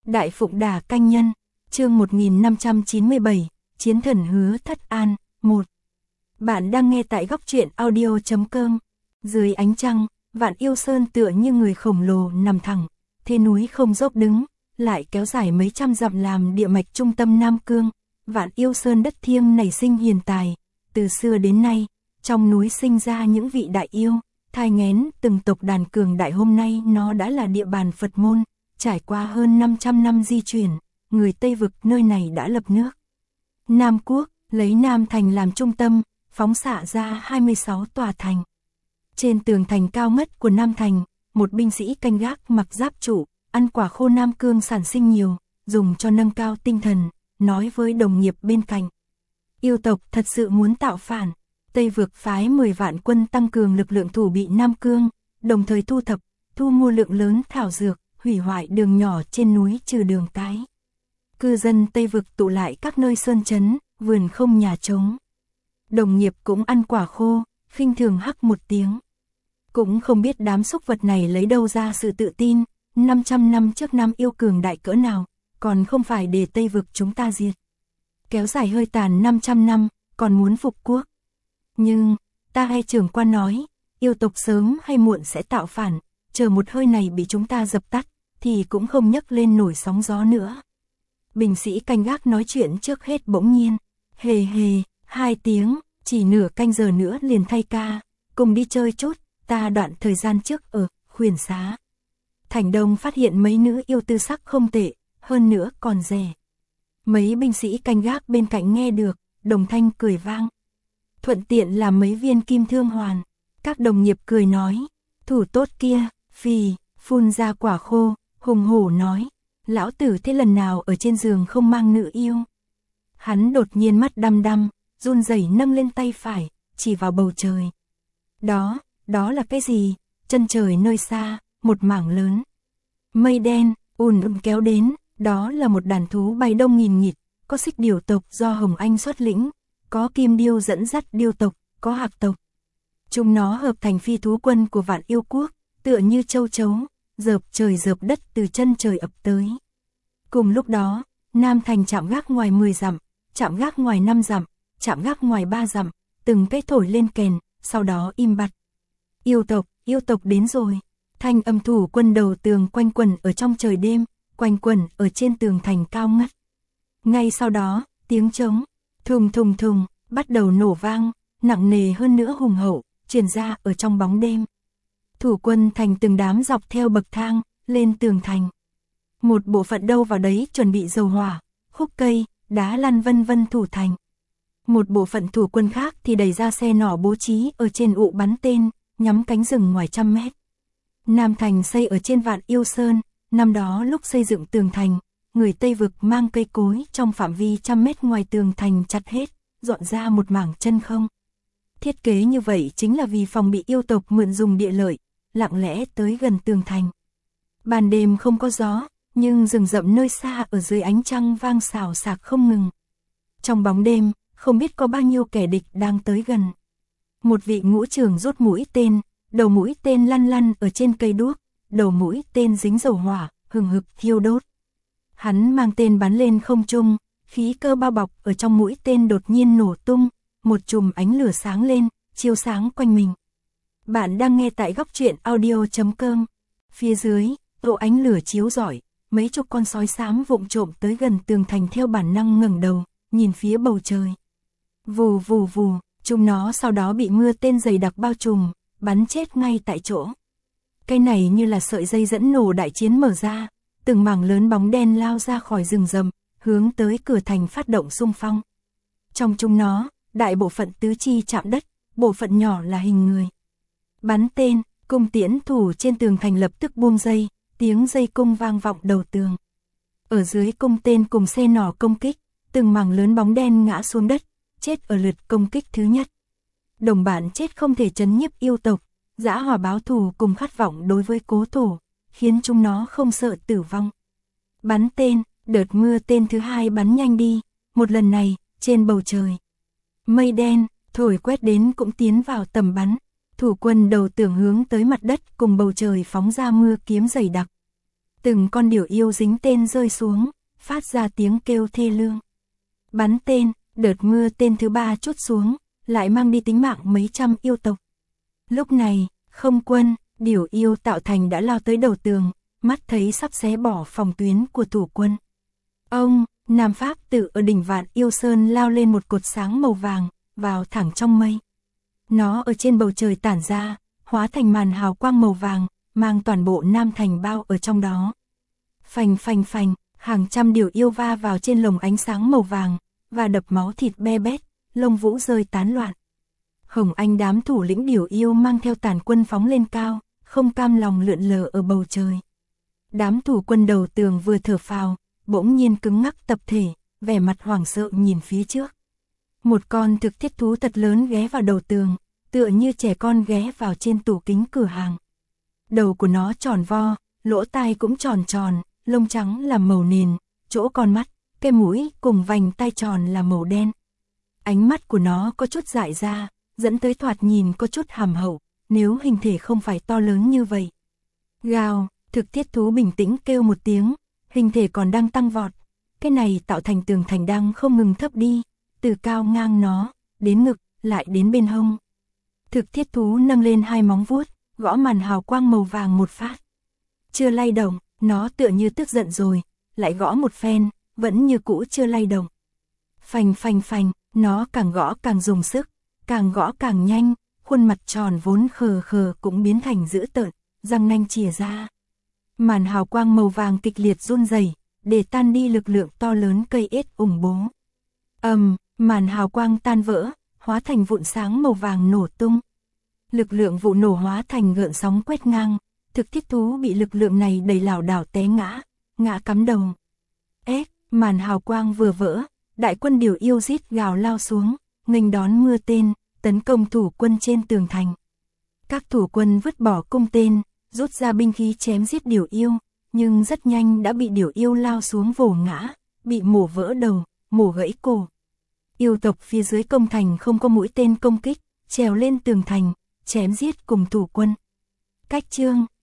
Đại Phụng Đà Canh Nhân, chương 1597, Chiến thần hứa Thất An, 1. Bạn đang nghe tại góc truyện audio.com. Dưới ánh trăng, Vạn Yêu Sơn tựa như người khổng lồ nằm thẳng, thế núi không dốc đứng, lại kéo dài mấy trăm dặm làm địa mạch trung tâm Nam Cương. Vạn Yêu Sơn đất thiêng nảy sinh hiền tài, từ xưa đến nay, trong núi sinh ra những vị đại yêu, thai nghén từng tộc đàn cường đại. Hôm nay nó đã là địa bàn Phật môn, trải qua hơn 500 năm di chuyển, người Tây Vực nơi này đã lập nước. Nam Quốc, lấy Nam Thành làm trung tâm, phóng xạ ra 26 tòa thành. Trên tường thành cao ngất của Nam Thành, một binh sĩ canh gác mặc giáp trụ, ăn quả khô Nam Cương sản sinh nhiều, dùng cho nâng cao tinh thần, nói với đồng nghiệp bên cạnh. Yêu tộc thật sự muốn tạo phản, Tây Vực phái 10 vạn quân tăng cường lực lượng thủ bị Nam Cương, đồng thời thu mua lượng lớn thảo dược, hủy hoại đường nhỏ trên núi trừ đường cái. Cư dân Tây Vực tụ lại các nơi sơn trấn, vườn không nhà trống. Đồng nghiệp cũng ăn quả khô, khinh thường hắc một tiếng. Cũng không biết đám súc vật này lấy đâu ra sự tự tin, 500 năm trước Nam yêu cường đại cỡ nào, còn không phải để Tây Vực chúng ta diệt. Kéo dài hơi tàn 500 năm, còn muốn phục quốc. Nhưng, ta hay trưởng quan nói, yêu tộc sớm hay muộn sẽ tạo phản, chờ một hơi này bị chúng ta dập tắt, thì cũng không nhấc lên nổi sóng gió nữa. Binh sĩ canh gác nói chuyện trước hết bỗng nhiên, hề hề, 2 tiếng, chỉ nửa canh giờ nữa liền thay ca, cùng đi chơi chút, ta đoạn thời gian trước ở Khuyển Xá. Thành Đông phát hiện mấy nữ yêu tư sắc không tệ, hơn nữa còn rẻ. Mấy binh sĩ canh gác bên cạnh nghe được, đồng thanh cười vang. Thuận tiện làm mấy viên kim thương hoàn. Các đồng nghiệp cười nói, thủ tốt kia, phì, phun ra quả khô, hùng hổ nói, lão tử thế lần nào ở trên giường không mang nữ yêu. Hắn đột nhiên mắt đăm đăm, run rẩy nâng lên tay phải, chỉ vào bầu trời. Đó là cái gì? Chân trời nơi xa, một mảng lớn. Mây đen, kéo đến, đó là một đàn thú bay đông nghìn nghịt, có xích điểu tộc do Hồng Anh xuất lĩnh, có kim điêu dẫn dắt điêu tộc, có hạc tộc. Chúng nó hợp thành phi thú quân của Vạn Yêu Quốc, tựa như châu chấu, dợp trời dợp đất từ chân trời ập tới. Cùng lúc đó, Nam Thành chạm gác ngoài 10 dặm, chạm gác ngoài 5 dặm, chạm gác ngoài 3 dặm, từng cái thổi lên kèn, sau đó im bặt. Yêu tộc đến rồi. Thanh âm thủ quân đầu tường quanh quẩn ở trong trời đêm, quanh quẩn ở trên tường thành cao ngất. Ngay sau đó, tiếng trống, thùng thùng thùng, bắt đầu nổ vang, nặng nề hơn nữa hùng hậu, truyền ra ở trong bóng đêm. Thủ quân thành từng đám dọc theo bậc thang, lên tường thành. Một bộ phận đâu vào đấy chuẩn bị dầu hỏa, khúc cây, đá lăn vân vân thủ thành. Một bộ phận thủ quân khác thì đẩy ra xe nỏ bố trí ở trên ụ bắn tên, nhắm cánh rừng ngoài 100 mét. Nam Thành xây ở trên Vạn Yêu Sơn, năm đó lúc xây dựng tường thành, người Tây Vực mang cây cối trong phạm vi 100 mét ngoài tường thành chặt hết, dọn ra một mảng chân không. Thiết kế như vậy chính là vì phòng bị yêu tộc mượn dùng địa lợi, lặng lẽ tới gần tường thành. Ban đêm không có gió, nhưng rừng rậm nơi xa ở dưới ánh trăng vang xào xạc không ngừng. Trong bóng đêm, không biết có bao nhiêu kẻ địch đang tới gần. Một vị ngũ trưởng rút mũi tên, đầu mũi tên lăn lăn ở trên cây đuốc, đầu mũi tên dính dầu hỏa, hừng hực thiêu đốt. Hắn mang tên bắn lên không trung, khí cơ bao bọc ở trong mũi tên đột nhiên nổ tung, một chùm ánh lửa sáng lên, chiếu sáng quanh mình. Bạn đang nghe tại góc truyện audio.com. Phía dưới, độ ánh lửa chiếu rọi, mấy chục con sói xám vụng trộm tới gần tường thành theo bản năng ngẩng đầu, nhìn phía bầu trời. Vù vù vù, chúng nó sau đó bị mưa tên dày đặc bao trùm, bắn chết ngay tại chỗ. Cái này như là sợi dây dẫn nổ đại chiến mở ra, từng mảng lớn bóng đen lao ra khỏi rừng rậm, hướng tới cửa thành phát động xung phong. Trong chúng nó, đại bộ phận tứ chi chạm đất, bộ phận nhỏ là hình người. Bắn tên, cung tiễn thủ trên tường thành lập tức buông dây, tiếng dây cung vang vọng đầu tường. Ở dưới cung tên cùng xe nỏ công kích, từng mảng lớn bóng đen ngã xuống đất, chết ở lượt công kích thứ nhất. Đồng bạn chết không thể trấn nhiếp yêu tộc, dã hỏa báo thù cùng khát vọng đối với cố thủ, khiến chúng nó không sợ tử vong. Bắn tên, đợt mưa tên thứ hai bắn nhanh đi, một lần này, trên bầu trời. Mây đen, thổi quét đến cũng tiến vào tầm bắn, thủ quân đầu tường hướng tới mặt đất cùng bầu trời phóng ra mưa kiếm dày đặc. Từng con điểu yêu dính tên rơi xuống, phát ra tiếng kêu thê lương. Bắn tên, đợt mưa tên thứ 3 trút xuống, lại mang đi tính mạng mấy trăm yêu tộc. Lúc này, không quân, điểu yêu tạo thành đã lao tới đầu tường, mắt thấy sắp xé bỏ phòng tuyến của thủ quân. Ông, Nam Pháp Tự ở đỉnh Vạn Yêu Sơn lao lên một cột sáng màu vàng, vào thẳng trong mây. Nó ở trên bầu trời tản ra, hóa thành màn hào quang màu vàng, mang toàn bộ Nam Thành bao ở trong đó. Phành phành phành, hàng trăm điểu yêu va vào trên lồng ánh sáng màu vàng, và đập máu thịt be bét, lông vũ rơi tán loạn. Hồng Anh đám thủ lĩnh điểu yêu mang theo tàn quân phóng lên cao, không cam lòng lượn lờ ở bầu trời. Đám thủ quân đầu tường vừa thở phào, bỗng nhiên cứng ngắc tập thể, vẻ mặt hoảng sợ nhìn phía trước. Một con thực thiết thú thật lớn ghé vào đầu tường, tựa như trẻ con ghé vào trên tủ kính cửa hàng. Đầu của nó tròn vo, lỗ tai cũng tròn tròn, lông trắng là màu nền, chỗ con mắt, cái mũi cùng vành tai tròn là màu đen. Ánh mắt của nó có chút dại ra, dẫn tới thoạt nhìn có chút hàm hậu, nếu hình thể không phải to lớn như vậy. Gào, thực thiết thú bình tĩnh kêu một tiếng, hình thể còn đang tăng vọt. Cái này tạo thành tường thành đang không ngừng thấp đi, từ cao ngang nó, đến ngực, lại đến bên hông. Thực thiết thú nâng lên hai móng vuốt, gõ màn hào quang màu vàng một phát. Chưa lay động, nó tựa như tức giận rồi, lại gõ một phen, vẫn như cũ chưa lay động. Phành phành phành, nó càng gõ càng dùng sức, càng gõ càng nhanh, khuôn mặt tròn vốn khờ khờ cũng biến thành dữ tợn, răng nanh chìa ra. Màn hào quang màu vàng kịch liệt run rẩy, để tan đi lực lượng to lớn cây ết ủng bố. Màn hào quang tan vỡ, hóa thành vụn sáng màu vàng nổ tung. Lực lượng vụ nổ hóa thành gợn sóng quét ngang, thực thiết thú bị lực lượng này đẩy lảo đảo té ngã cắm đầu. Màn hào quang vừa vỡ, đại quân điểu yêu rít gào lao xuống, nghênh đón mưa tên, tấn công thủ quân trên tường thành. Các thủ quân vứt bỏ cung tên, rút ra binh khí chém giết điểu yêu, nhưng rất nhanh đã bị điểu yêu lao xuống vồ ngã, bị mổ vỡ đầu, mổ gãy cổ. Yêu tộc phía dưới công thành không có mũi tên công kích, trèo lên tường thành, chém giết cùng thủ quân. Cách chương